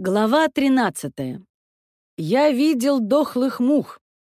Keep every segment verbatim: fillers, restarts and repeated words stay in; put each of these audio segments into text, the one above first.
Глава тринадцатая. Я видел дохлых мух.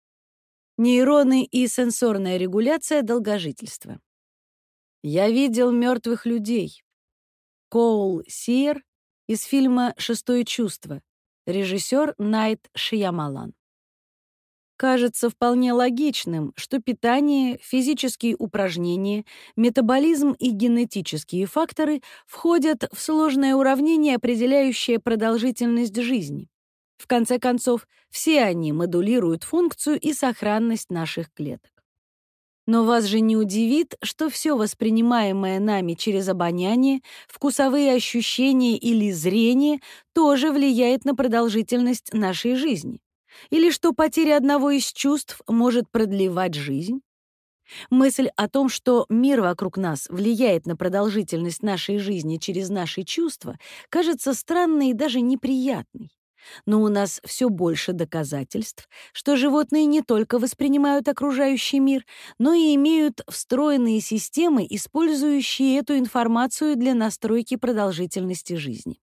Нейроны и сенсорная регуляция долгожительства. Я видел мертвых людей. Коул Сиер из фильма «Шестое чувство». Режиссер Найт Шьямалан. Кажется вполне логичным, что питание, физические упражнения, метаболизм и генетические факторы входят в сложное уравнение, определяющее продолжительность жизни. В конце концов, все они модулируют функцию и сохранность наших клеток. Но вас же не удивит, что все воспринимаемое нами через обоняние, вкусовые ощущения или зрение тоже влияет на продолжительность нашей жизни. Или что потеря одного из чувств может продлевать жизнь? Мысль о том, что мир вокруг нас влияет на продолжительность нашей жизни через наши чувства, кажется странной и даже неприятной. Но у нас все больше доказательств, что животные не только воспринимают окружающий мир, но и имеют встроенные системы, использующие эту информацию для настройки продолжительности жизни.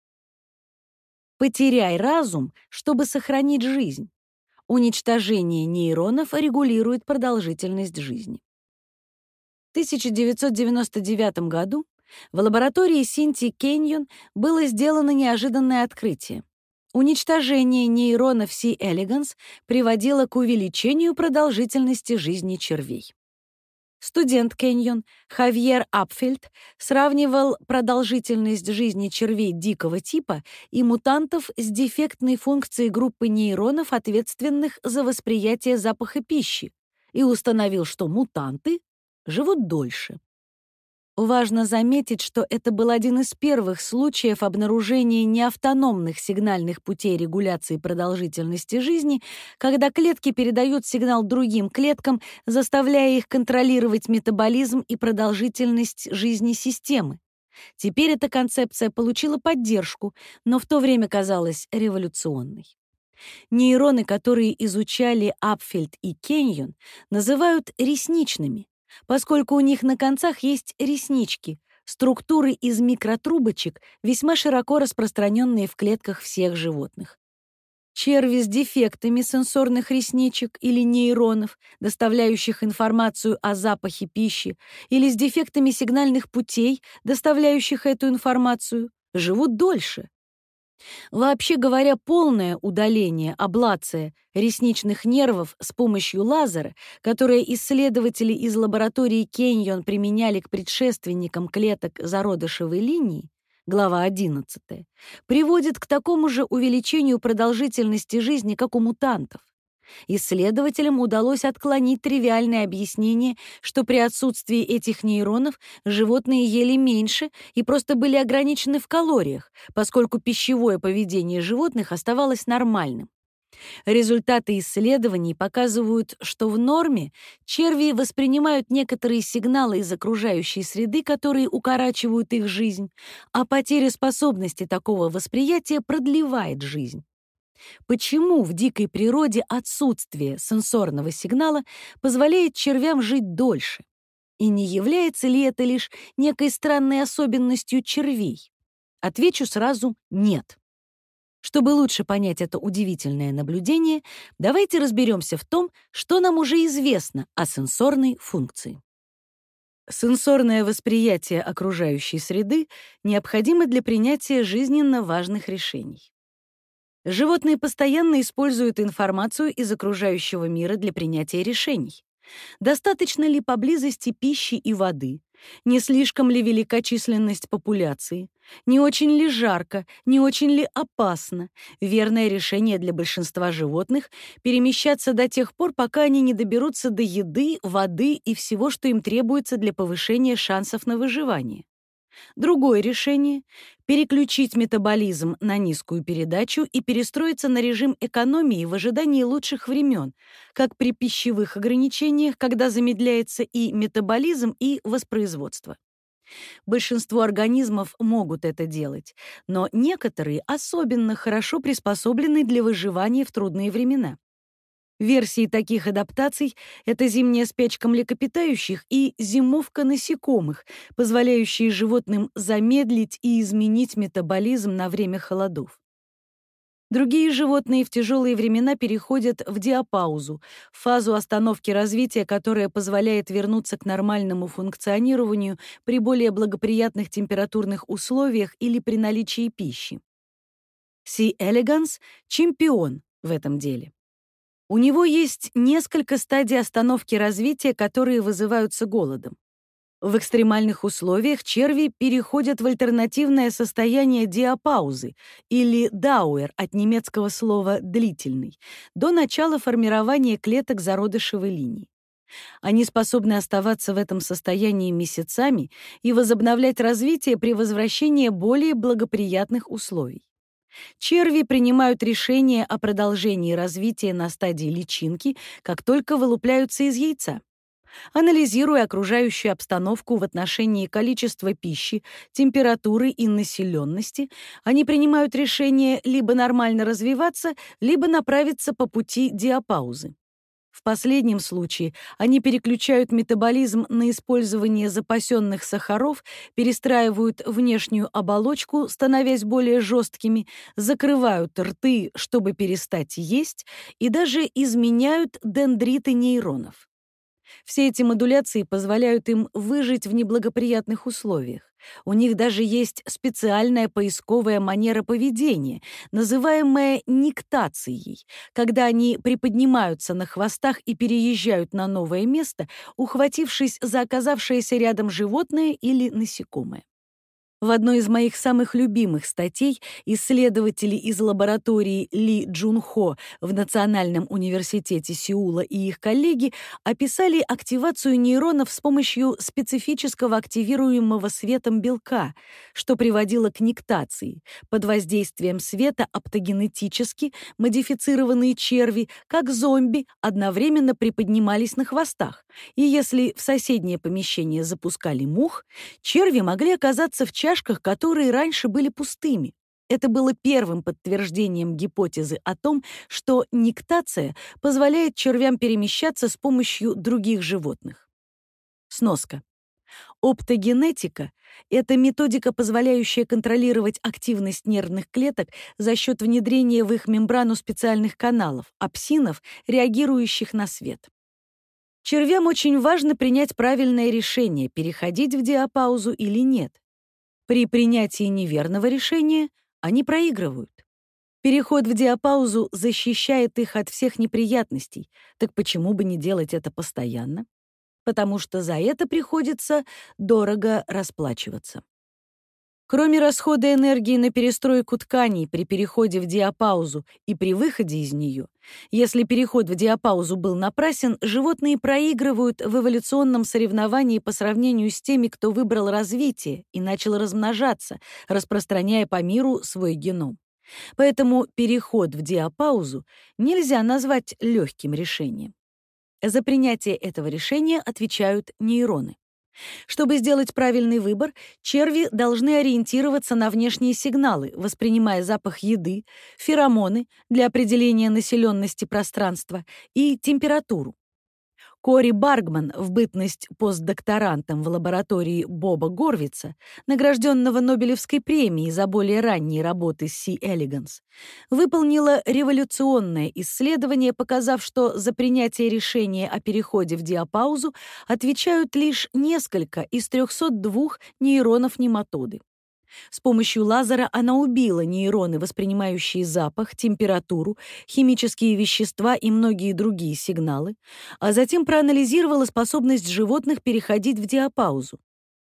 Потеряй разум, чтобы сохранить жизнь. Уничтожение нейронов регулирует продолжительность жизни. В тысяча девятьсот девяносто девятом году в лаборатории Синти Кэньон было сделано неожиданное открытие. Уничтожение нейронов C. elegans приводило к увеличению продолжительности жизни червей. Студент Кэньон Хавьер Апфельд сравнивал продолжительность жизни червей дикого типа и мутантов с дефектной функцией группы нейронов, ответственных за восприятие запаха пищи, и установил, что мутанты живут дольше. Важно заметить, что это был один из первых случаев обнаружения неавтономных сигнальных путей регуляции продолжительности жизни, когда клетки передают сигнал другим клеткам, заставляя их контролировать метаболизм и продолжительность жизни системы. Теперь эта концепция получила поддержку, но в то время казалась революционной. Нейроны, которые изучали Апфельд и Кэньон, называют ресничными, поскольку у них на концах есть реснички, структуры из микротрубочек, весьма широко распространенные в клетках всех животных. Черви с дефектами сенсорных ресничек или нейронов, доставляющих информацию о запахе пищи, или с дефектами сигнальных путей, доставляющих эту информацию, живут дольше. Вообще говоря, полное удаление, аблация ресничных нервов с помощью лазера, которое исследователи из лаборатории Кэньон применяли к предшественникам клеток зародышевой линии, глава одиннадцатая, приводит к такому же увеличению продолжительности жизни, как у мутантов. Исследователям удалось отклонить тривиальное объяснение, что при отсутствии этих нейронов животные ели меньше и просто были ограничены в калориях, поскольку пищевое поведение животных оставалось нормальным. Результаты исследований показывают, что в норме черви воспринимают некоторые сигналы из окружающей среды, которые укорачивают их жизнь, а потеря способности такого восприятия продлевает жизнь. Почему в дикой природе отсутствие сенсорного сигнала позволяет червям жить дольше? И не является ли это лишь некой странной особенностью червей? Отвечу сразу «нет». Чтобы лучше понять это удивительное наблюдение, давайте разберемся в том, что нам уже известно о сенсорной функции. Сенсорное восприятие окружающей среды необходимо для принятия жизненно важных решений. Животные постоянно используют информацию из окружающего мира для принятия решений. Достаточно ли поблизости пищи и воды? Не слишком ли велика численность популяции? Не очень ли жарко? Не очень ли опасно? Верное решение для большинства животных — перемещаться до тех пор, пока они не доберутся до еды, воды и всего, что им требуется для повышения шансов на выживание. Другое решение — переключить метаболизм на низкую передачу и перестроиться на режим экономии в ожидании лучших времен, как при пищевых ограничениях, когда замедляется и метаболизм, и воспроизводство. Большинство организмов могут это делать, но некоторые особенно хорошо приспособлены для выживания в трудные времена. Версии таких адаптаций — это зимняя спячка млекопитающих и зимовка насекомых, позволяющие животным замедлить и изменить метаболизм на время холодов. Другие животные в тяжелые времена переходят в диапаузу, фазу остановки развития, которая позволяет вернуться к нормальному функционированию при более благоприятных температурных условиях или при наличии пищи. Си элеганс — чемпион в этом деле. У него есть несколько стадий остановки развития, которые вызываются голодом. В экстремальных условиях черви переходят в альтернативное состояние диапаузы или дауэр от немецкого слова «длительный» до начала формирования клеток зародышевой линии. Они способны оставаться в этом состоянии месяцами и возобновлять развитие при возвращении более благоприятных условий. Черви принимают решение о продолжении развития на стадии личинки, как только вылупляются из яйца. Анализируя окружающую обстановку в отношении количества пищи, температуры и населенности, они принимают решение либо нормально развиваться, либо направиться по пути диапаузы. В последнем случае они переключают метаболизм на использование запасенных сахаров, перестраивают внешнюю оболочку, становясь более жесткими, закрывают рты, чтобы перестать есть, и даже изменяют дендриты нейронов. Все эти модуляции позволяют им выжить в неблагоприятных условиях. У них даже есть специальная поисковая манера поведения, называемая никтацией, когда они приподнимаются на хвостах и переезжают на новое место, ухватившись за оказавшееся рядом животное или насекомое. В одной из моих самых любимых статей исследователи из лаборатории Ли Джун-Хо в Национальном университете Сеула и их коллеги описали активацию нейронов с помощью специфического активируемого светом белка, что приводило к никтации. Под воздействием света оптогенетически модифицированные черви, как зомби, одновременно приподнимались на хвостах. И если в соседнее помещение запускали мух, черви могли оказаться в чашке, которые раньше были пустыми. Это было первым подтверждением гипотезы о том, что никтация позволяет червям перемещаться с помощью других животных. Сноска. Оптогенетика — это методика, позволяющая контролировать активность нервных клеток за счет внедрения в их мембрану специальных каналов, опсинов, реагирующих на свет. Червям очень важно принять правильное решение, переходить в диапаузу или нет. При принятии неверного решения они проигрывают. Переход в диапаузу защищает их от всех неприятностей, так почему бы не делать это постоянно? Потому что за это приходится дорого расплачиваться. Кроме расхода энергии на перестройку тканей при переходе в диапаузу и при выходе из нее, если переход в диапаузу был напрасен, животные проигрывают в эволюционном соревновании по сравнению с теми, кто выбрал развитие и начал размножаться, распространяя по миру свой геном. Поэтому переход в диапаузу нельзя назвать легким решением. За принятие этого решения отвечают нейроны. Чтобы сделать правильный выбор, черви должны ориентироваться на внешние сигналы, воспринимая запах еды, феромоны для определения населенности пространства и температуру. Кори Баргман, в бытность постдокторантом в лаборатории Боба Горвица, награжденного Нобелевской премией за более ранние работы Си элеганс, выполнила революционное исследование, показав, что за принятие решения о переходе в диапаузу отвечают лишь несколько из трёхсот двух нейронов нематоды. С помощью лазера она убила нейроны, воспринимающие запах, температуру, химические вещества и многие другие сигналы, а затем проанализировала способность животных переходить в диапаузу.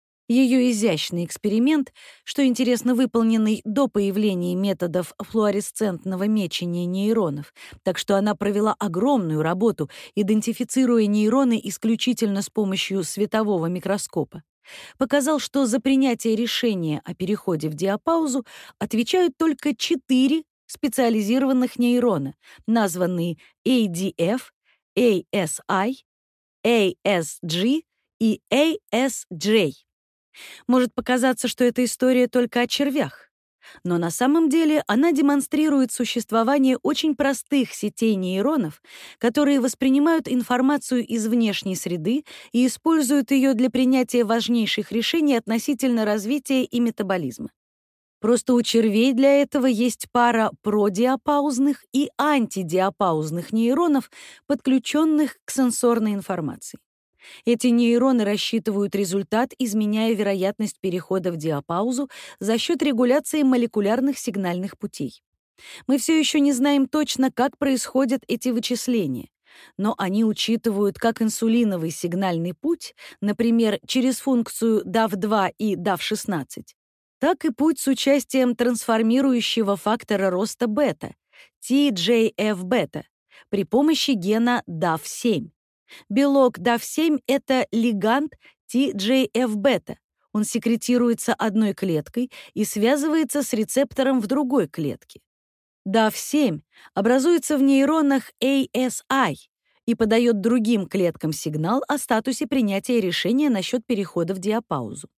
Ее изящный эксперимент, что интересно, выполненный до появления методов флуоресцентного мечения нейронов, так что она провела огромную работу, идентифицируя нейроны исключительно с помощью светового микроскопа, показал, что за принятие решения о переходе в диапаузу отвечают только четыре специализированных нейрона, названные эй ди эф, эй эс ай, эй эс джи и эй эс джей. Может показаться, что эта история только о червях, но на самом деле она демонстрирует существование очень простых сетей нейронов, которые воспринимают информацию из внешней среды и используют ее для принятия важнейших решений относительно развития и метаболизма. Просто у червей для этого есть пара продиапаузных и антидиапаузных нейронов, подключенных к сенсорной информации. Эти нейроны рассчитывают результат, изменяя вероятность перехода в диапаузу за счет регуляции молекулярных сигнальных путей. Мы все еще не знаем точно, как происходят эти вычисления, но они учитывают как инсулиновый сигнальный путь, например, через функцию дав два и дав шестнадцать, так и путь с участием трансформирующего фактора роста бета, ти джей эф-бета, при помощи гена дав семь. Белок дав семь — это лиганд ти джей эф-бета. Он секретируется одной клеткой и связывается с рецептором в другой клетке. дав семь образуется в нейронах эй эс ай и подает другим клеткам сигнал о статусе принятия решения насчет перехода в диапаузу.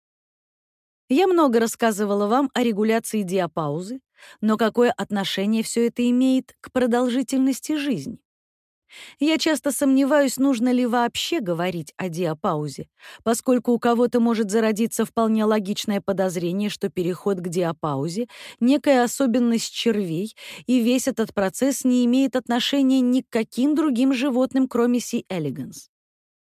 Я много рассказывала вам о регуляции диапаузы, но какое отношение все это имеет к продолжительности жизни? Я часто сомневаюсь, нужно ли вообще говорить о диапаузе, поскольку у кого-то может зародиться вполне логичное подозрение, что переход к диапаузе — некая особенность червей, и весь этот процесс не имеет отношения ни к каким другим животным, кроме C. elegans.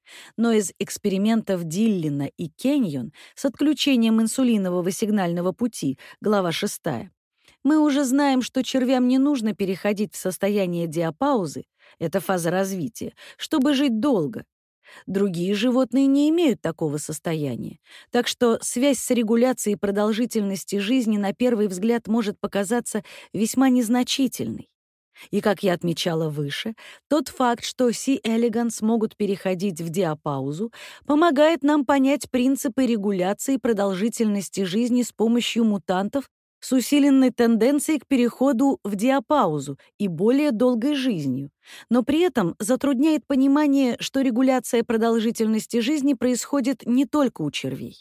Но из экспериментов Диллина и Кеньон с отключением инсулинового сигнального пути, глава шестая, мы уже знаем, что червям не нужно переходить в состояние диапаузы, это фаза развития, чтобы жить долго. Другие животные не имеют такого состояния, так что связь с регуляцией продолжительности жизни на первый взгляд может показаться весьма незначительной. И, как я отмечала выше, тот факт, что C. elegans могут переходить в диапаузу, помогает нам понять принципы регуляции продолжительности жизни с помощью мутантов с усиленной тенденцией к переходу в диапаузу и более долгой жизнью, но при этом затрудняет понимание, что регуляция продолжительности жизни происходит не только у червей.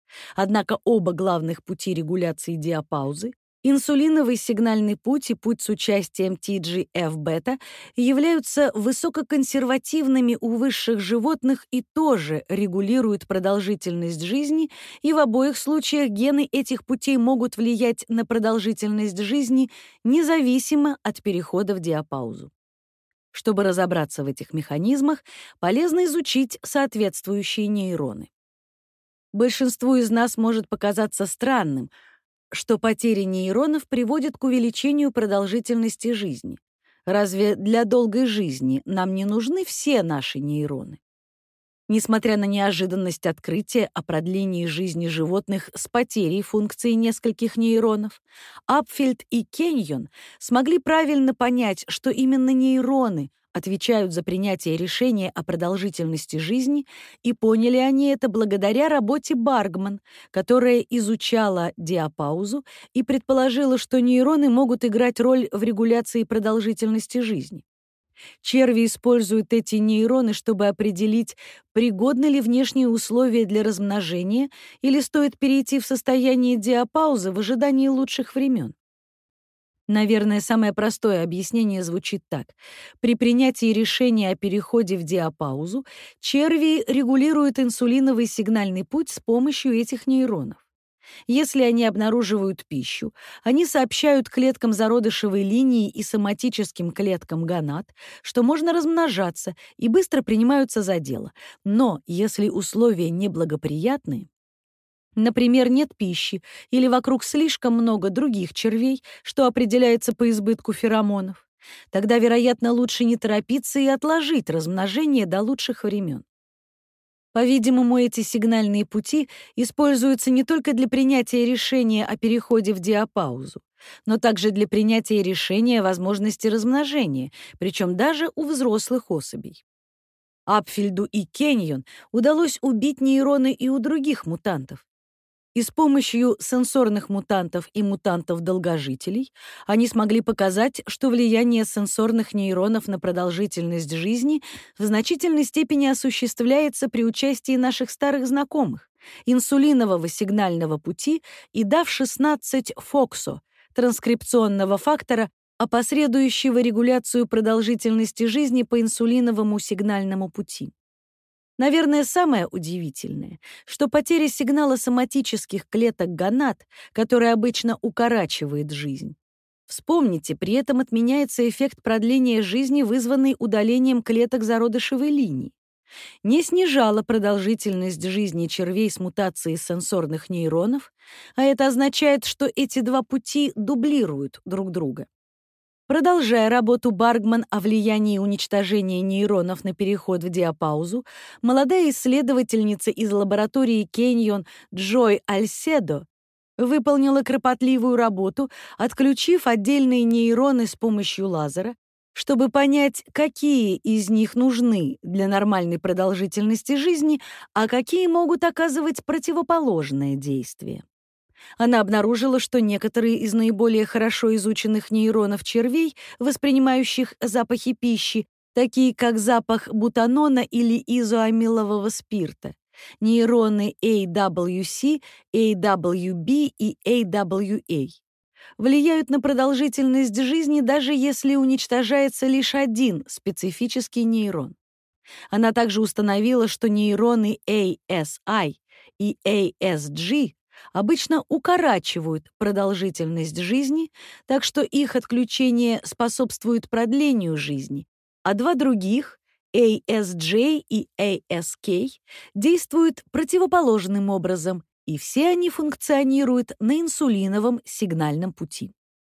Однако оба главных пути регуляции диапаузы — инсулиновый сигнальный путь и путь с участием ти джей эф-бета — являются высококонсервативными у высших животных и тоже регулируют продолжительность жизни, и в обоих случаях гены этих путей могут влиять на продолжительность жизни независимо от перехода в диапаузу. Чтобы разобраться в этих механизмах, полезно изучить соответствующие нейроны. Большинству из нас может показаться странным, что потеря нейронов приводит к увеличению продолжительности жизни. Разве для долгой жизни нам не нужны все наши нейроны? Несмотря на неожиданность открытия о продлении жизни животных с потерей функции нескольких нейронов, Апфельд и Кеньон смогли правильно понять, что именно нейроны отвечают за принятие решения о продолжительности жизни, и поняли они это благодаря работе Баргман, которая изучала диапаузу и предположила, что нейроны могут играть роль в регуляции продолжительности жизни. Черви используют эти нейроны, чтобы определить, пригодны ли внешние условия для размножения или стоит перейти в состояние диапаузы в ожидании лучших времен. Наверное, самое простое объяснение звучит так. При принятии решения о переходе в диапаузу черви регулируют инсулиновый сигнальный путь с помощью этих нейронов. Если они обнаруживают пищу, они сообщают клеткам зародышевой линии и соматическим клеткам гонад, что можно размножаться, и быстро принимаются за дело. Но если условия неблагоприятные, например, нет пищи или вокруг слишком много других червей, что определяется по избытку феромонов, тогда, вероятно, лучше не торопиться и отложить размножение до лучших времен. По-видимому, эти сигнальные пути используются не только для принятия решения о переходе в диапаузу, но также для принятия решения о возможности размножения, причем даже у взрослых особей. Апфельду и Кеньон удалось убить нейроны и у других мутантов. И с помощью сенсорных мутантов и мутантов-долгожителей они смогли показать, что влияние сенсорных нейронов на продолжительность жизни в значительной степени осуществляется при участии наших старых знакомых — инсулинового сигнального пути и дав шестнадцать фоксо, транскрипционного фактора, опосредующего регуляцию продолжительности жизни по инсулиновому сигнальному пути. Наверное, самое удивительное, что потеря сигнала соматических клеток гонад, которая обычно укорачивает жизнь. Вспомните, при этом отменяется эффект продления жизни, вызванный удалением клеток зародышевой линии. Не снижала продолжительность жизни червей с мутацией сенсорных нейронов, а это означает, что эти два пути дублируют друг друга. Продолжая работу Баргман о влиянии уничтожения нейронов на переход в диапаузу, молодая исследовательница из лаборатории Кеньон Джой Альседо выполнила кропотливую работу, отключив отдельные нейроны с помощью лазера, чтобы понять, какие из них нужны для нормальной продолжительности жизни, а какие могут оказывать противоположное действие. Она обнаружила, что некоторые из наиболее хорошо изученных нейронов червей, воспринимающих запахи пищи, такие как запах бутанона или изоамилового спирта, нейроны эй дабл ю си, эй дабл ю би и эй дабл ю эй, влияют на продолжительность жизни, даже если уничтожается лишь один специфический нейрон. Она также установила, что нейроны эй эс ай и эй эс джи обычно укорачивают продолжительность жизни, так что их отключение способствует продлению жизни, а два других, эй эс джей и эй эс кей, действуют противоположным образом, и все они функционируют на инсулиновом сигнальном пути.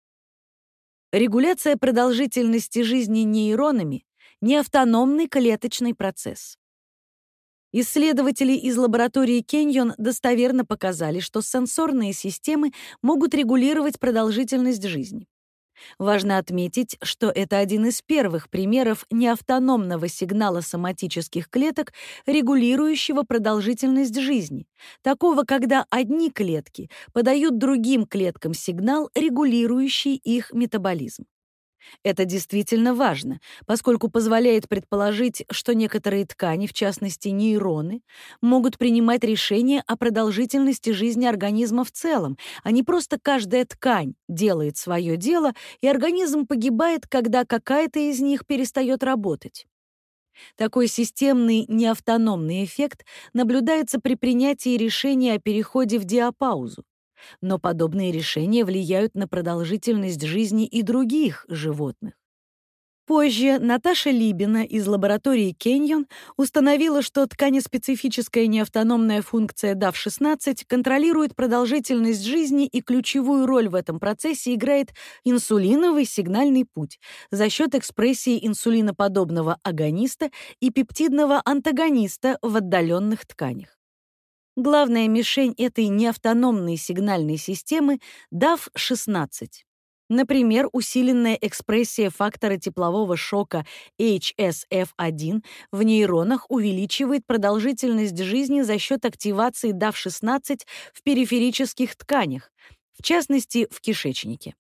Регуляция продолжительности жизни нейронами — неавтономный клеточный процесс. Исследователи из лаборатории Кеньон достоверно показали, что сенсорные системы могут регулировать продолжительность жизни. Важно отметить, что это один из первых примеров неавтономного сигнала соматических клеток, регулирующего продолжительность жизни, такого, когда одни клетки подают другим клеткам сигнал, регулирующий их метаболизм. Это действительно важно, поскольку позволяет предположить, что некоторые ткани, в частности нейроны, могут принимать решения о продолжительности жизни организма в целом, а не просто каждая ткань делает свое дело, и организм погибает, когда какая-то из них перестает работать. Такой системный неавтономный эффект наблюдается при принятии решения о переходе в диапаузу. Но подобные решения влияют на продолжительность жизни и других животных. Позже Наташа Либина из лаборатории Кеньон установила, что тканеспецифическая неавтономная функция дав шестнадцать контролирует продолжительность жизни, и ключевую роль в этом процессе играет инсулиновый сигнальный путь за счет экспрессии инсулиноподобного агониста и пептидного антагониста в отдаленных тканях. Главная мишень этой неавтономной сигнальной системы — дав шестнадцать. Например, усиленная экспрессия фактора теплового шока эйч эс эф один в нейронах увеличивает продолжительность жизни за счет активации дав шестнадцать в периферических тканях, в частности, в кишечнике.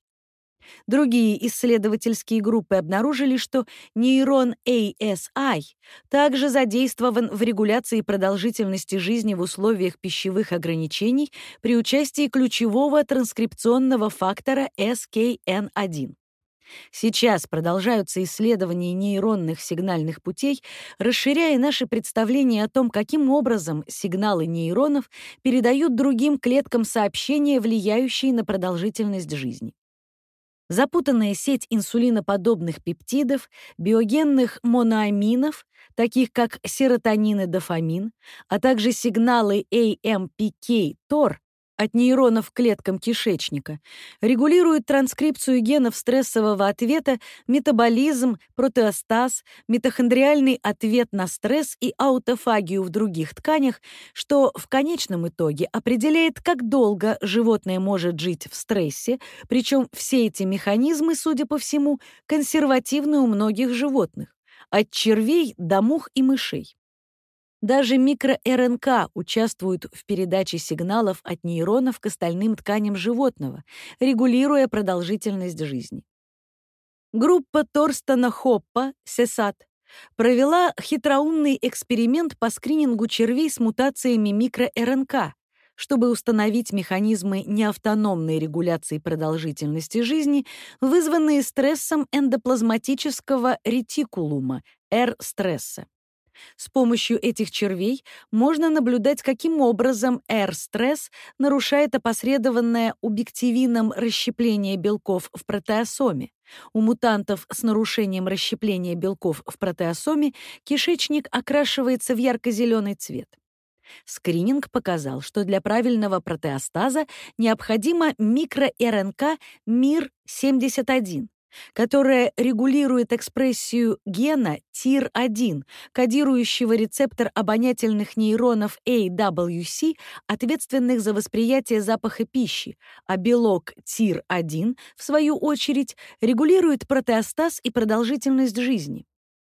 Другие исследовательские группы обнаружили, что нейрон эй эс ай также задействован в регуляции продолжительности жизни в условиях пищевых ограничений при участии ключевого транскрипционного фактора эс кей эн один. Сейчас продолжаются исследования нейронных сигнальных путей, расширяя наши представления о том, каким образом сигналы нейронов передают другим клеткам сообщения, влияющие на продолжительность жизни. Запутанная сеть инсулиноподобных пептидов, биогенных моноаминов, таких как серотонин и дофамин, а также сигналы эй эм пи кей-тор от нейронов к клеткам кишечника, регулируют транскрипцию генов стрессового ответа, метаболизм, протеостаз, митохондриальный ответ на стресс и аутофагию в других тканях, что в конечном итоге определяет, как долго животное может жить в стрессе, причем все эти механизмы, судя по всему, консервативны у многих животных, от червей до мух и мышей. Даже микро-эр эн ка участвуют в передаче сигналов от нейронов к остальным тканям животного, регулируя продолжительность жизни. Группа Торстена Хоппа, сесат, провела хитроумный эксперимент по скринингу червей с мутациями микро-эр эн ка, чтобы установить механизмы неавтономной регуляции продолжительности жизни, вызванные стрессом эндоплазматического ретикулума, эр-стресса. С помощью этих червей можно наблюдать, каким образом R-стресс нарушает опосредованное убективином расщепление белков в протеосоме. У мутантов с нарушением расщепления белков в протеосоме кишечник окрашивается в ярко-зеленый цвет. Скрининг показал, что для правильного протеостаза необходима микро-РНК мир семьдесят один, которая регулирует экспрессию гена ти ай ар один, кодирующего рецептор обонятельных нейронов эй дабл ю си, ответственных за восприятие запаха пищи, а белок ти ай ар один, в свою очередь, регулирует протеостаз и продолжительность жизни.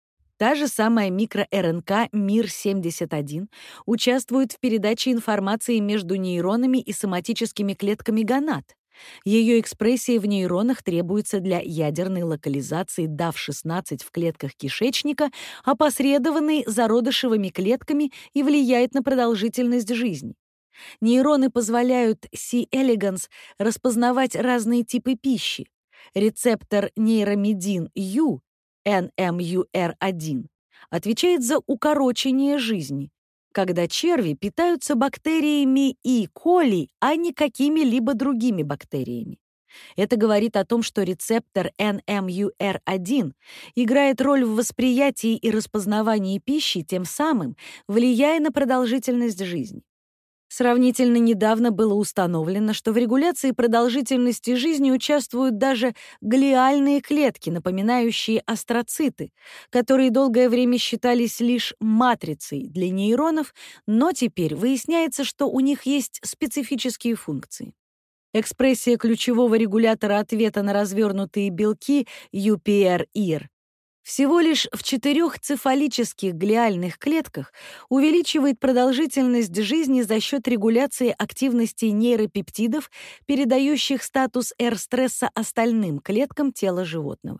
Та же самая микро-РНК мир семьдесят один участвует в передаче информации между нейронами и соматическими клетками гонад. Ее экспрессия в нейронах требуется для ядерной локализации дав шестнадцать в клетках кишечника, опосредованной зародышевыми клетками, и влияет на продолжительность жизни. Нейроны позволяют C. elegans распознавать разные типы пищи. Рецептор нейромедин-U эн эм ю эр один отвечает за укорочение жизни, когда черви питаются бактериями и коли, а не какими-либо другими бактериями. Это говорит о том, что рецептор эн эм ю эр один играет роль в восприятии и распознавании пищи, тем самым влияя на продолжительность жизни. Сравнительно недавно было установлено, что в регуляции продолжительности жизни участвуют даже глиальные клетки, напоминающие астроциты, которые долгое время считались лишь матрицей для нейронов, но теперь выясняется, что у них есть специфические функции. Экспрессия ключевого регулятора ответа на развернутые белки ю пи эр и эр всего лишь в четырех цефалических глиальных клетках увеличивает продолжительность жизни за счет регуляции активности нейропептидов, передающих статус R-стресса остальным клеткам тела животного.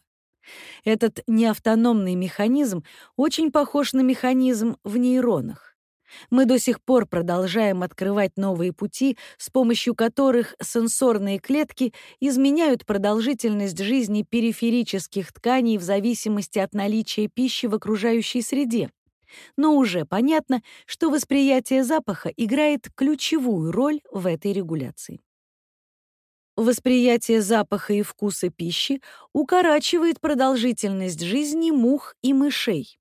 Этот неавтономный механизм очень похож на механизм в нейронах. Мы до сих пор продолжаем открывать новые пути, с помощью которых сенсорные клетки изменяют продолжительность жизни периферических тканей в зависимости от наличия пищи в окружающей среде. Но уже понятно, что восприятие запаха играет ключевую роль в этой регуляции. Восприятие запаха и вкуса пищи укорачивает продолжительность жизни мух и мышей.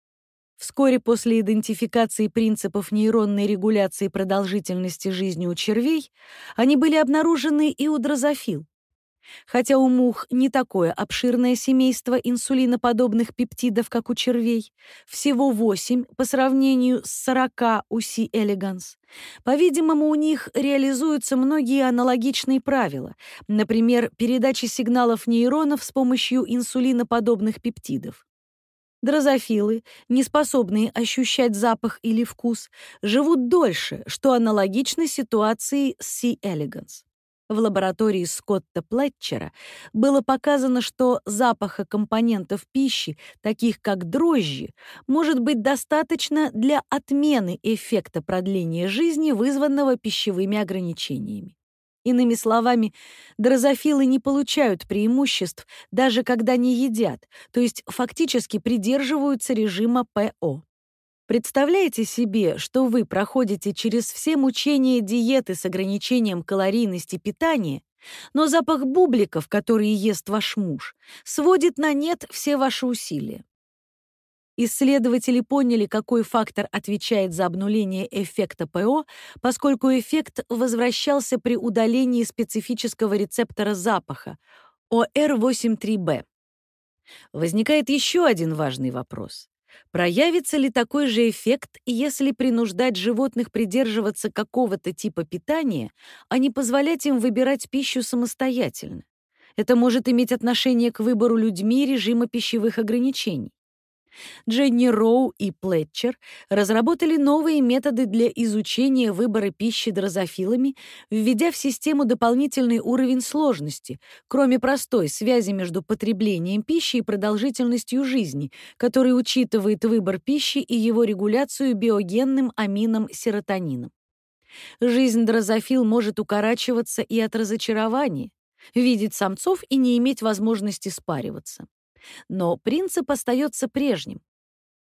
Вскоре после идентификации принципов нейронной регуляции продолжительности жизни у червей они были обнаружены и у дрозофил. Хотя у мух не такое обширное семейство инсулиноподобных пептидов, как у червей, всего восемь по сравнению с сорока у C. elegans, по-видимому, у них реализуются многие аналогичные правила, например, передача сигналов нейронов с помощью инсулиноподобных пептидов. Дрозофилы, не способные ощущать запах или вкус, живут дольше, что аналогично ситуации с C. elegans. В лаборатории Скотта Плетчера было показано, что запаха компонентов пищи, таких как дрожжи, может быть достаточно для отмены эффекта продления жизни, вызванного пищевыми ограничениями. Иными словами, дрозофилы не получают преимуществ, даже когда не едят, то есть фактически придерживаются режима пэ о. Представляете себе, что вы проходите через все мучения диеты с ограничением калорийности питания, но запах бубликов, которые ест ваш муж, сводит на нет все ваши усилия? Исследователи поняли, какой фактор отвечает за обнуление эффекта пэ о, поскольку эффект возвращался при удалении специфического рецептора запаха о эр восемьдесят три бэ. Возникает еще один важный вопрос. Проявится ли такой же эффект, если принуждать животных придерживаться какого-то типа питания, а не позволять им выбирать пищу самостоятельно? Это может иметь отношение к выбору людьми режима пищевых ограничений. Дженни Роу и Плетчер разработали новые методы для изучения выбора пищи дрозофилами, введя в систему дополнительный уровень сложности, кроме простой связи между потреблением пищи и продолжительностью жизни, который учитывает выбор пищи и его регуляцию биогенным амином серотонином. Жизнь дрозофил может укорачиваться и от разочарования, видеть самцов и не иметь возможности спариваться. Но принцип остается прежним.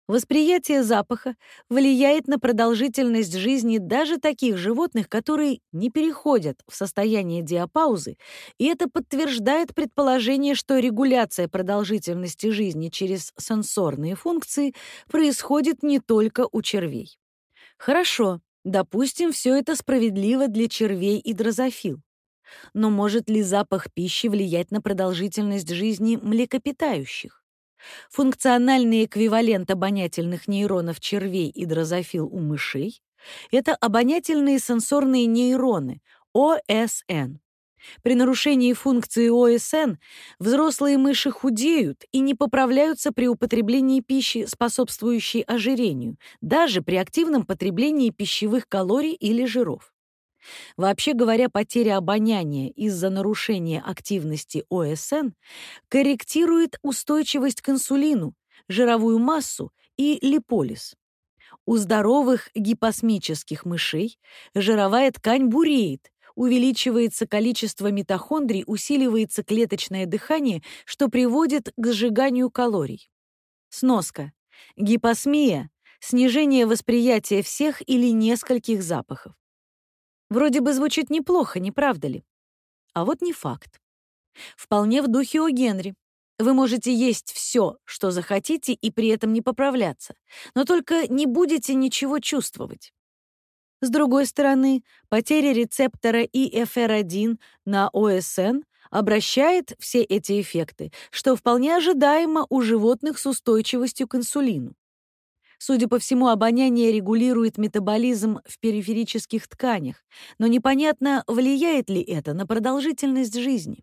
Восприятие запаха влияет на продолжительность жизни даже таких животных, которые не переходят в состояние диапаузы, и это подтверждает предположение, что регуляция продолжительности жизни через сенсорные функции происходит не только у червей. Хорошо, допустим, все это справедливо для червей и дрозофил. Но может ли запах пищи влиять на продолжительность жизни млекопитающих? Функциональный эквивалент обонятельных нейронов червей и дрозофил у мышей — это обонятельные сенсорные нейроны, о эс эн. При нарушении функции о эс эн взрослые мыши худеют и не поправляются при употреблении пищи, способствующей ожирению, даже при активном потреблении пищевых калорий или жиров. Вообще говоря, потеря обоняния из-за нарушения активности о эс эн корректирует устойчивость к инсулину, жировую массу и липолиз. У здоровых гипосмических мышей жировая ткань буреет, увеличивается количество митохондрий, усиливается клеточное дыхание, что приводит к сжиганию калорий. Сноска. Гипосмия — снижение восприятия всех или нескольких запахов. Вроде бы звучит неплохо, не правда ли? А вот не факт. Вполне в духе О. Генри. Вы можете есть все, что захотите, и при этом не поправляться, но только не будете ничего чувствовать. С другой стороны, потеря рецептора и эф эр один на о эс эн обращает все эти эффекты, что вполне ожидаемо у животных с устойчивостью к инсулину. Судя по всему, обоняние регулирует метаболизм в периферических тканях, но непонятно, влияет ли это на продолжительность жизни.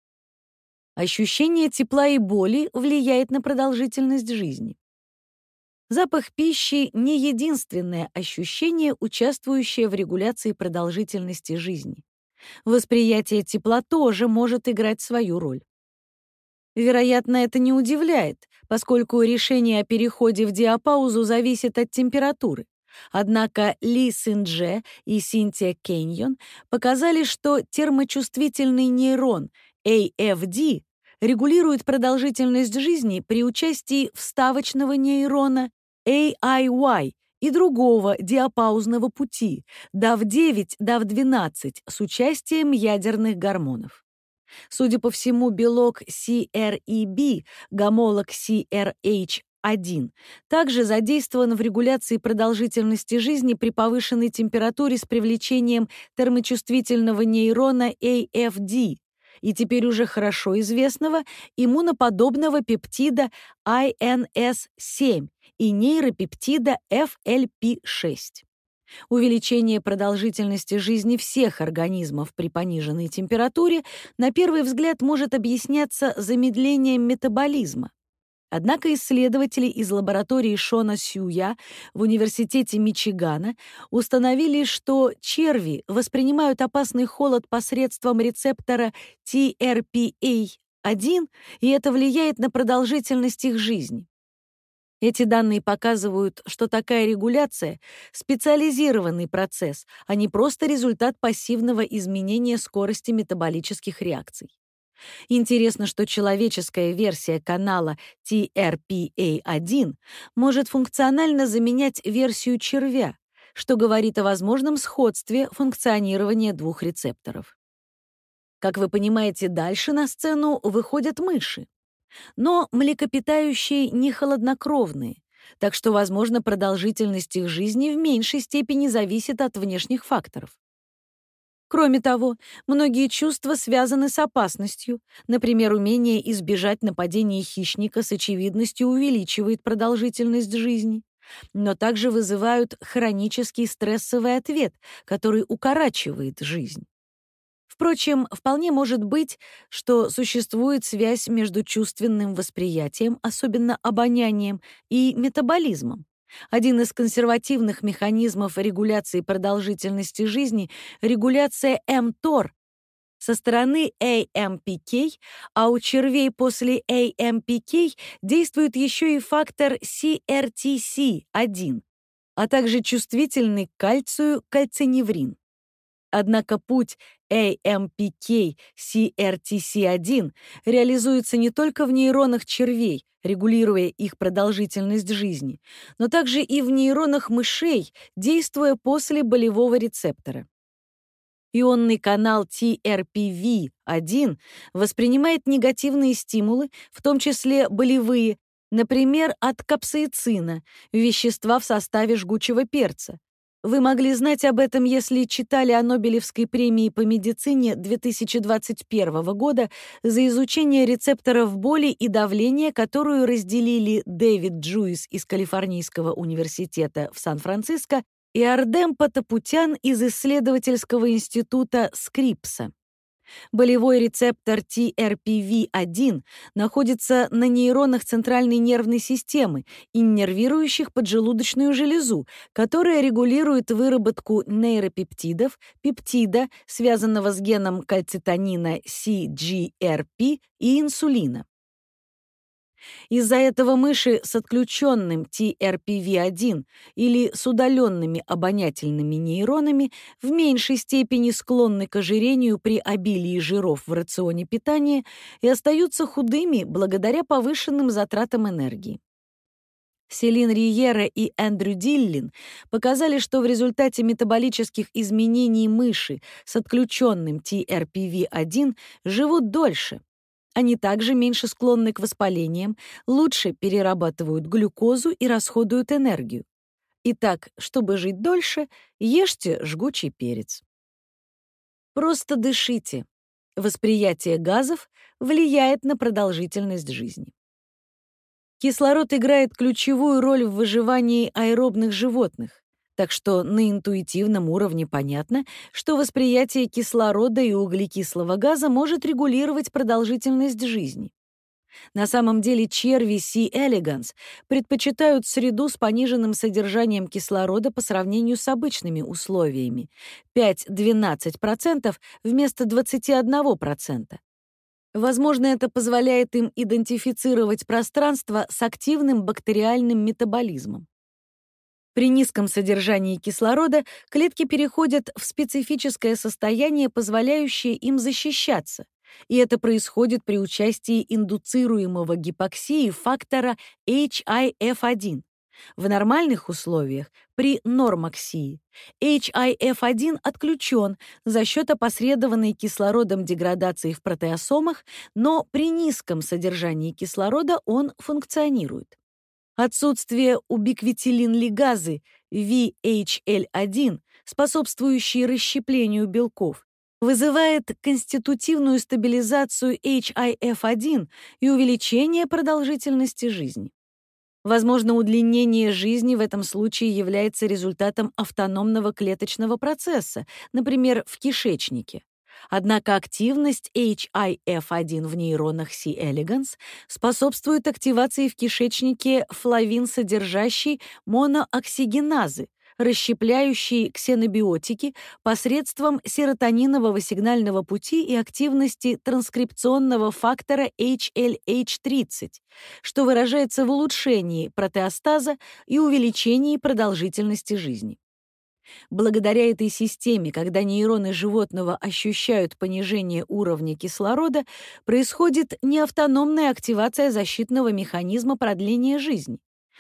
Ощущение тепла и боли влияет на продолжительность жизни. Запах пищи — не единственное ощущение, участвующее в регуляции продолжительности жизни. Восприятие тепла тоже может играть свою роль. Вероятно, это не удивляет, поскольку решение о переходе в диапаузу зависит от температуры. Однако Ли Син-Дже и Синтия Кэньон показали, что термочувствительный нейрон эй эф ди регулирует продолжительность жизни при участии вставочного нейрона эй ай уай и другого диапаузного пути дав девять дав двенадцать с участием ядерных гормонов. Судя по всему, белок си эр и би, гомолог си эр эйч один, также задействован в регуляции продолжительности жизни при повышенной температуре с привлечением термочувствительного нейрона эй эф ди и теперь уже хорошо известного иммуноподобного пептида ай эн эс семь и нейропептида эф эл пи шесть. Увеличение продолжительности жизни всех организмов при пониженной температуре на первый взгляд может объясняться замедлением метаболизма. Однако исследователи из лаборатории Шона Сюя в Университете Мичигана установили, что черви воспринимают опасный холод посредством рецептора ти эр пи эй один, и это влияет на продолжительность их жизни. Эти данные показывают, что такая регуляция — специализированный процесс, а не просто результат пассивного изменения скорости метаболических реакций. Интересно, что человеческая версия канала ти эр пи эй один может функционально заменять версию червя, что говорит о возможном сходстве функционирования двух рецепторов. Как вы понимаете, дальше на сцену выходят мыши. Но млекопитающие не холоднокровные, так что, возможно, продолжительность их жизни в меньшей степени зависит от внешних факторов. Кроме того, многие чувства связаны с опасностью. Например, умение избежать нападения хищника с очевидностью увеличивает продолжительность жизни, но также вызывают хронический стрессовый ответ, который укорачивает жизнь. Впрочем, вполне может быть, что существует связь между чувственным восприятием, особенно обонянием, и метаболизмом. Один из консервативных механизмов регуляции продолжительности жизни — регуляция эм-тор со стороны эй эм пи кей, а у червей после эй эм пи кей действует еще и фактор си эр ти си один, а также чувствительный к кальцию кальциневрин. Однако путь эй эм пи кей си эр ти си один реализуется не только в нейронах червей, регулируя их продолжительность жизни, но также и в нейронах мышей, действуя после болевого рецептора. Ионный канал ти эр пи ви один воспринимает негативные стимулы, в том числе болевые, например, от капсаицина, вещества в составе жгучего перца. Вы могли знать об этом, если читали о Нобелевской премии по медицине две тысячи двадцать первого года за изучение рецепторов боли и давления, которую разделили Дэвид Джуис из Калифорнийского университета в Сан-Франциско и Ардем Патапутян из исследовательского института Скрипса. Болевой рецептор ти эр пи ви один находится на нейронах центральной нервной системы, иннервирующих поджелудочную железу, которая регулирует выработку нейропептидов, пептида, связанного с геном кальцитонина си джи эр пи и инсулина. Из-за этого мыши с отключенным ти эр пи ви один или с удаленными обонятельными нейронами в меньшей степени склонны к ожирению при обилии жиров в рационе питания и остаются худыми благодаря повышенным затратам энергии. Селин Риера и Эндрю Диллин показали, что в результате метаболических изменений мыши с отключенным ти эр пи ви один живут дольше. Они также меньше склонны к воспалениям, лучше перерабатывают глюкозу и расходуют энергию. Итак, чтобы жить дольше, ешьте жгучий перец. Просто дышите. Восприятие газов влияет на продолжительность жизни. Кислород играет ключевую роль в выживании аэробных животных. Так что на интуитивном уровне понятно, что восприятие кислорода и углекислого газа может регулировать продолжительность жизни. На самом деле черви C. elegans предпочитают среду с пониженным содержанием кислорода по сравнению с обычными условиями — пять-двенадцать процентов вместо двадцати одного процента. Возможно, это позволяет им идентифицировать пространство с активным бактериальным метаболизмом. При низком содержании кислорода клетки переходят в специфическое состояние, позволяющее им защищаться, и это происходит при участии индуцируемого гипоксии фактора эйч ай эф один. В нормальных условиях, при нормоксии, эйч ай эф один отключен за счет опосредованной кислородом деградации в протеосомах, но при низком содержании кислорода он функционирует. Отсутствие убиквитилин-лигазы ви эйч эл один, способствующей расщеплению белков, вызывает конститутивную стабилизацию эйч ай эф один и увеличение продолжительности жизни. Возможно, удлинение жизни в этом случае является результатом автономного клеточного процесса, например, в кишечнике. Однако активность эйч ай эф один в нейронах C. elegans способствует активации в кишечнике флавин-содержащей монооксигеназы, расщепляющей ксенобиотики посредством серотонинового сигнального пути и активности транскрипционного фактора эйч эл эйч тридцать, что выражается в улучшении протеостаза и увеличении продолжительности жизни. Благодаря этой системе, когда нейроны животного ощущают понижение уровня кислорода, происходит неавтономная активация защитного механизма продления жизни.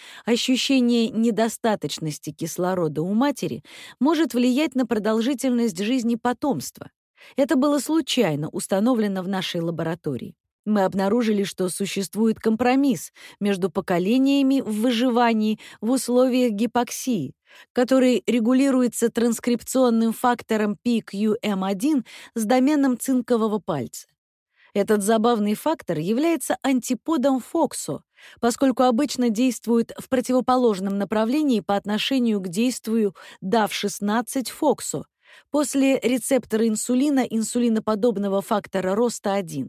Ощущение недостаточности кислорода у матери может влиять на продолжительность жизни потомства. Это было случайно установлено в нашей лаборатории. Мы обнаружили, что существует компромисс между поколениями в выживании в условиях гипоксии, который регулируется транскрипционным фактором пи кью эм один с доменом цинкового пальца. Этот забавный фактор является антиподом ФОКСО, поскольку обычно действует в противоположном направлении по отношению к действию дав шестнадцать ФОКСО после рецептора инсулина инсулиноподобного фактора роста один.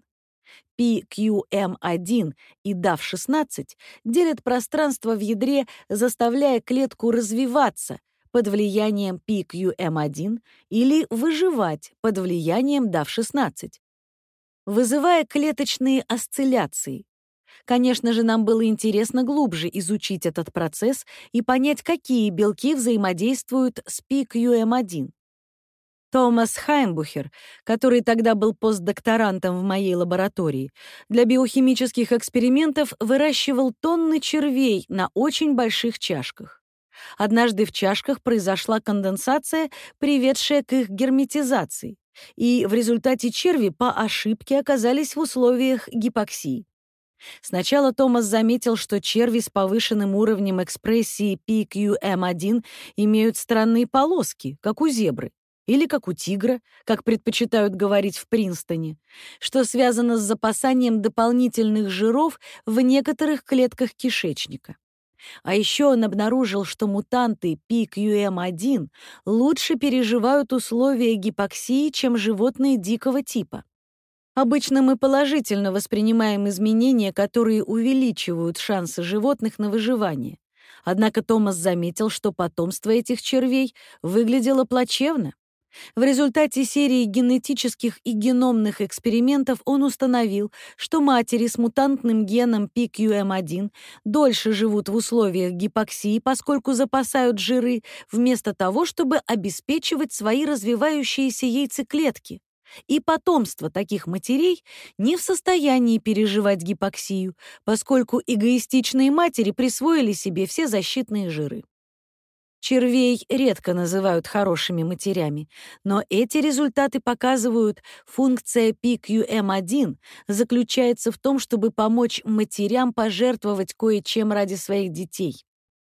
пи кью эм один и дав шестнадцать делят пространство в ядре, заставляя клетку развиваться под влиянием пи кью эм один или выживать под влиянием дав шестнадцать, вызывая клеточные осцилляции. Конечно же, нам было интересно глубже изучить этот процесс и понять, какие белки взаимодействуют с пи кью эм один. Томас Хайнбухер, который тогда был постдокторантом в моей лаборатории, для биохимических экспериментов выращивал тонны червей на очень больших чашках. Однажды в чашках произошла конденсация, приведшая к их герметизации, и в результате черви по ошибке оказались в условиях гипоксии. Сначала Томас заметил, что черви с повышенным уровнем экспрессии пи кью эм один имеют странные полоски, как у зебры, или как у тигра, как предпочитают говорить в Принстоне, что связано с запасанием дополнительных жиров в некоторых клетках кишечника. А еще он обнаружил, что мутанты пи кью эм один лучше переживают условия гипоксии, чем животные дикого типа. Обычно мы положительно воспринимаем изменения, которые увеличивают шансы животных на выживание. Однако Томас заметил, что потомство этих червей выглядело плачевно. В результате серии генетических и геномных экспериментов он установил, что матери с мутантным геном пи кью эм один дольше живут в условиях гипоксии, поскольку запасают жиры, вместо того, чтобы обеспечивать свои развивающиеся яйцеклетки. И потомство таких матерей не в состоянии переживать гипоксию, поскольку эгоистичные матери присвоили себе все защитные жиры. Червей редко называют хорошими матерями, но эти результаты показывают, функция пи кью эм один заключается в том, чтобы помочь матерям пожертвовать кое-чем ради своих детей.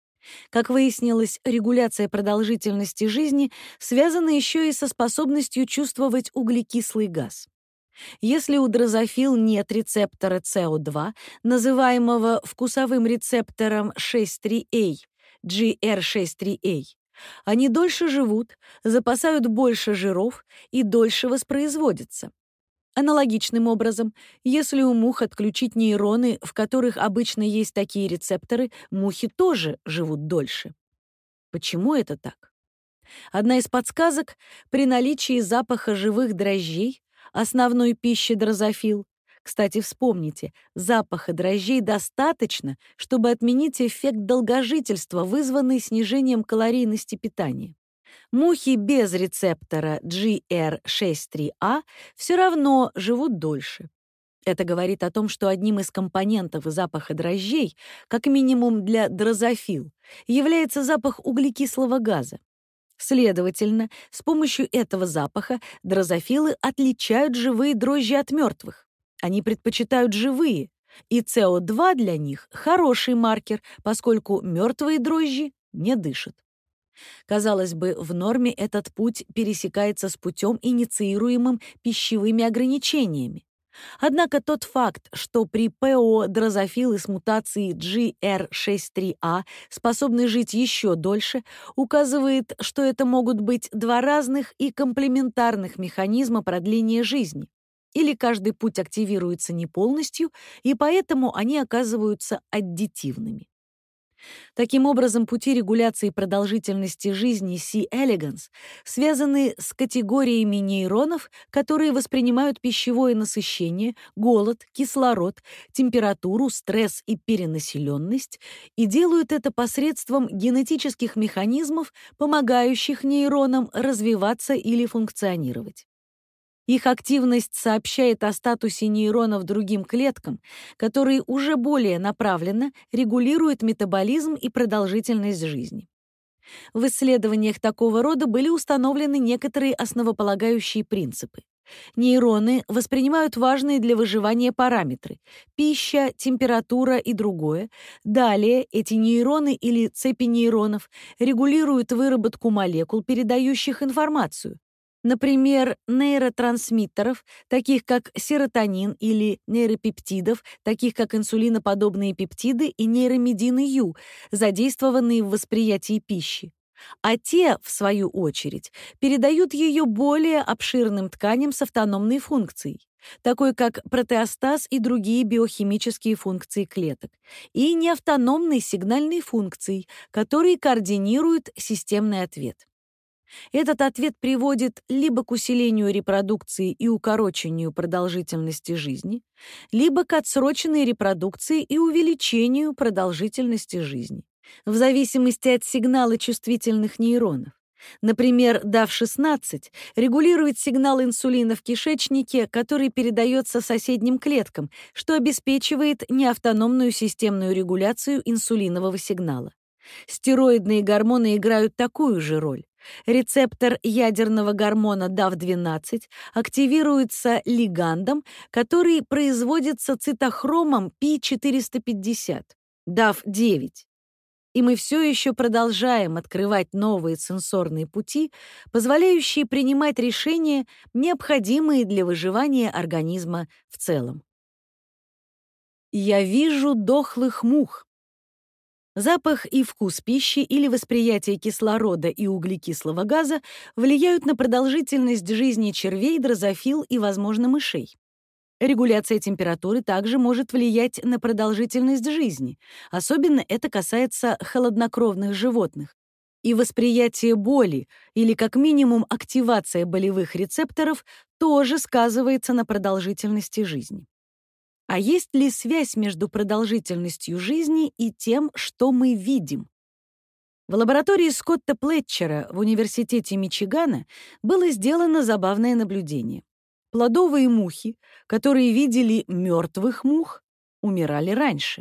Как выяснилось, регуляция продолжительности жизни связана еще и со способностью чувствовать углекислый газ. Если у дрозофил нет рецептора си о два, называемого вкусовым рецептором шесть три а, джи эр шесть три а, они дольше живут, запасают больше жиров и дольше воспроизводятся. Аналогичным образом, если у мух отключить нейроны, в которых обычно есть такие рецепторы, мухи тоже живут дольше. Почему это так? Одна из подсказок — при наличии запаха живых дрожжей, основной пищи дрозофил. Кстати, вспомните, запаха дрожжей достаточно, чтобы отменить эффект долгожительства, вызванный снижением калорийности питания. Мухи без рецептора джи эр шесть три а все равно живут дольше. Это говорит о том, что одним из компонентов запаха дрожжей, как минимум для дрозофил, является запах углекислого газа. Следовательно, с помощью этого запаха дрозофилы отличают живые дрожжи от мертвых. Они предпочитают живые, и си о два для них — хороший маркер, поскольку мертвые дрожжи не дышат. Казалось бы, в норме этот путь пересекается с путем, инициируемым пищевыми ограничениями. Однако тот факт, что при ПО дрозофилы с мутацией джи эр шесть три а способны жить еще дольше, указывает, что это могут быть два разных и комплементарных механизма продления жизни. Или каждый путь активируется не полностью, и поэтому они оказываются аддитивными. Таким образом, пути регуляции продолжительности жизни C. elegans связаны с категориями нейронов, которые воспринимают пищевое насыщение, голод, кислород, температуру, стресс и перенаселенность, и делают это посредством генетических механизмов, помогающих нейронам развиваться или функционировать. Их активность сообщает о статусе нейронов другим клеткам, которые уже более направленно регулируют метаболизм и продолжительность жизни. В исследованиях такого рода были установлены некоторые основополагающие принципы. Нейроны воспринимают важные для выживания параметры — пища, температура и другое. Далее эти нейроны или цепи нейронов регулируют выработку молекул, передающих информацию. Например, нейротрансмиттеров, таких как серотонин, или нейропептидов, таких как инсулиноподобные пептиды и нейромедины Ю, задействованные в восприятии пищи. А те, в свою очередь, передают ее более обширным тканям с автономной функцией, такой как протеостаз и другие биохимические функции клеток, и неавтономной сигнальной функцией, которые координируют системный ответ. Этот ответ приводит либо к усилению репродукции и укорочению продолжительности жизни, либо к отсроченной репродукции и увеличению продолжительности жизни, в зависимости от сигнала чувствительных нейронов. Например, дав шестнадцать регулирует сигнал инсулина в кишечнике, который передается соседним клеткам, что обеспечивает неавтономную системную регуляцию инсулинового сигнала. Стероидные гормоны играют такую же роль. Рецептор ядерного гормона дав двенадцать активируется лигандом, который производится цитохромом пи четыреста пятьдесят, дав девять. И мы все еще продолжаем открывать новые сенсорные пути, позволяющие принимать решения, необходимые для выживания организма в целом. Я вижу дохлых мух. Запах и вкус пищи или восприятие кислорода и углекислого газа влияют на продолжительность жизни червей, дрозофил и, возможно, мышей. Регуляция температуры также может влиять на продолжительность жизни. Особенно это касается холоднокровных животных. И восприятие боли, или как минимум активация болевых рецепторов, тоже сказывается на продолжительности жизни. А есть ли связь между продолжительностью жизни и тем, что мы видим? В лаборатории Скотта Плетчера в Университете Мичигана было сделано забавное наблюдение. Плодовые мухи, которые видели мертвых мух, умирали раньше.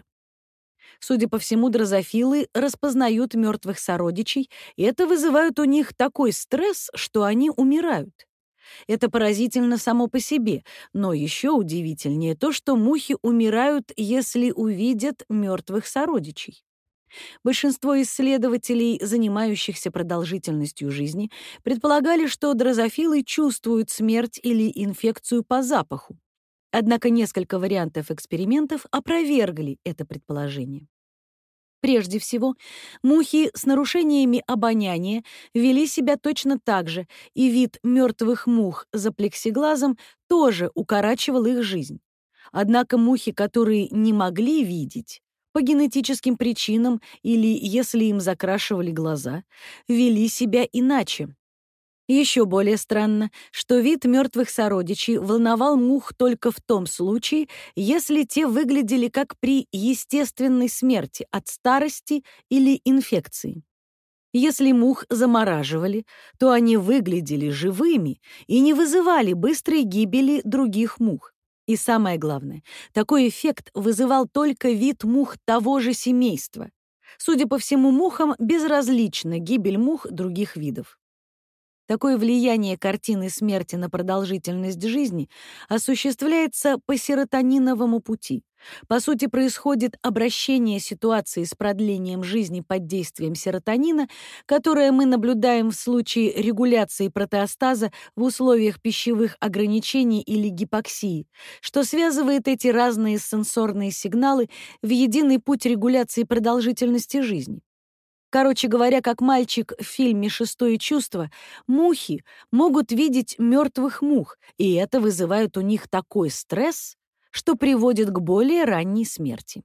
Судя по всему, дрозофилы распознают мертвых сородичей, и это вызывает у них такой стресс, что они умирают. Это поразительно само по себе, но еще удивительнее то, что мухи умирают, если увидят мертвых сородичей. Большинство исследователей, занимающихся продолжительностью жизни, предполагали, что дрозофилы чувствуют смерть или инфекцию по запаху. Однако несколько вариантов экспериментов опровергли это предположение. Прежде всего, мухи с нарушениями обоняния вели себя точно так же, и вид мертвых мух за плексиглазом тоже укорачивал их жизнь. Однако мухи, которые не могли видеть, по генетическим причинам или если им закрашивали глаза, вели себя иначе. Еще более странно, что вид мертвых сородичей волновал мух только в том случае, если те выглядели как при естественной смерти от старости или инфекции. Если мух замораживали, то они выглядели живыми и не вызывали быстрой гибели других мух. И самое главное, такой эффект вызывал только вид мух того же семейства. Судя по всему, мухам безразлична гибель мух других видов. Такое влияние картины смерти на продолжительность жизни осуществляется по серотониновому пути. По сути, происходит обращение ситуации с продлением жизни под действием серотонина, которое мы наблюдаем в случае регуляции протеостаза в условиях пищевых ограничений или гипоксии, что связывает эти разные сенсорные сигналы в единый путь регуляции продолжительности жизни. Короче говоря, как мальчик в фильме «Шестое чувство», мухи могут видеть мертвых мух, и это вызывает у них такой стресс, что приводит к более ранней смерти.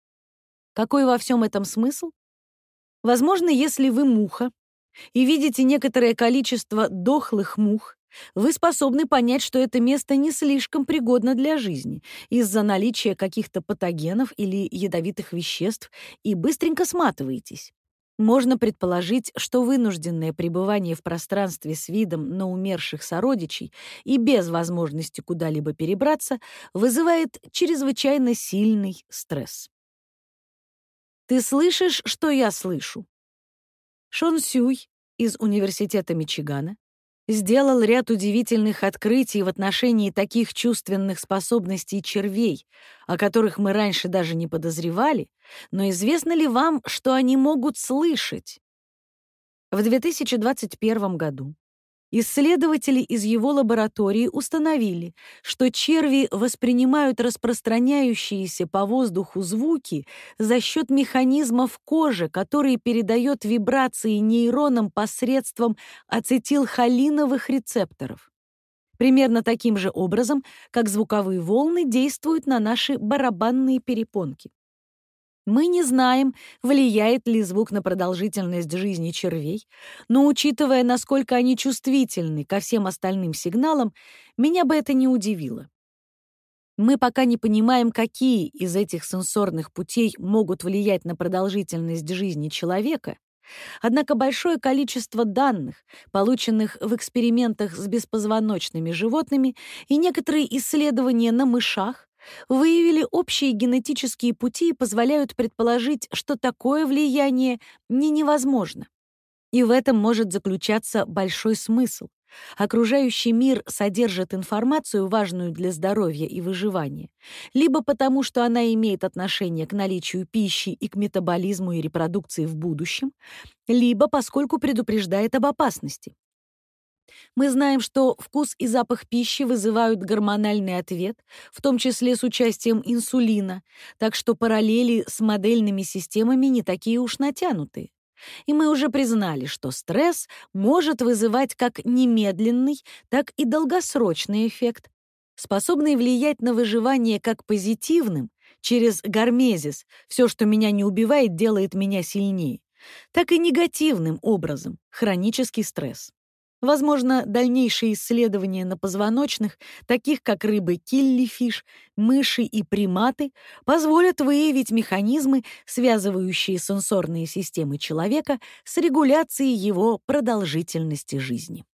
Какой во всем этом смысл? Возможно, если вы муха и видите некоторое количество дохлых мух, вы способны понять, что это место не слишком пригодно для жизни из-за наличия каких-то патогенов или ядовитых веществ, и быстренько сматываетесь. Можно предположить, что вынужденное пребывание в пространстве с видом на умерших сородичей и без возможности куда-либо перебраться вызывает чрезвычайно сильный стресс. Ты слышишь, что я слышу? Шон Сюй из Университета Мичигана сделал ряд удивительных открытий в отношении таких чувственных способностей червей, о которых мы раньше даже не подозревали, но известно ли вам, что они могут слышать? В две тысячи двадцать первом году исследователи из его лаборатории установили, что черви воспринимают распространяющиеся по воздуху звуки за счет механизмов кожи, который передает вибрации нейронам посредством ацетилхолиновых рецепторов. Примерно таким же образом, как звуковые волны действуют на наши барабанные перепонки. Мы не знаем, влияет ли звук на продолжительность жизни червей, но, учитывая, насколько они чувствительны ко всем остальным сигналам, меня бы это не удивило. Мы пока не понимаем, какие из этих сенсорных путей могут влиять на продолжительность жизни человека, Однако большое количество данных, полученных в экспериментах с беспозвоночными животными, и некоторые исследования на мышах выявили общие генетические пути и позволяют предположить, что такое влияние не невозможно. И в этом может заключаться большой смысл. Окружающий мир содержит информацию, важную для здоровья и выживания, либо потому, что она имеет отношение к наличию пищи и к метаболизму и репродукции в будущем, либо поскольку предупреждает об опасности. Мы знаем, что вкус и запах пищи вызывают гормональный ответ, в том числе с участием инсулина, так что параллели с модельными системами не такие уж натянутые. И мы уже признали, что стресс может вызывать как немедленный, так и долгосрочный эффект, способный влиять на выживание как позитивным, через гормезис, все, что меня не убивает, делает меня сильнее, так и негативным образом, хронический стресс. Возможно, дальнейшие исследования на позвоночных, таких как рыбы-киллифиш, мыши и приматы, позволят выявить механизмы, связывающие сенсорные системы человека с регуляцией его продолжительности жизни.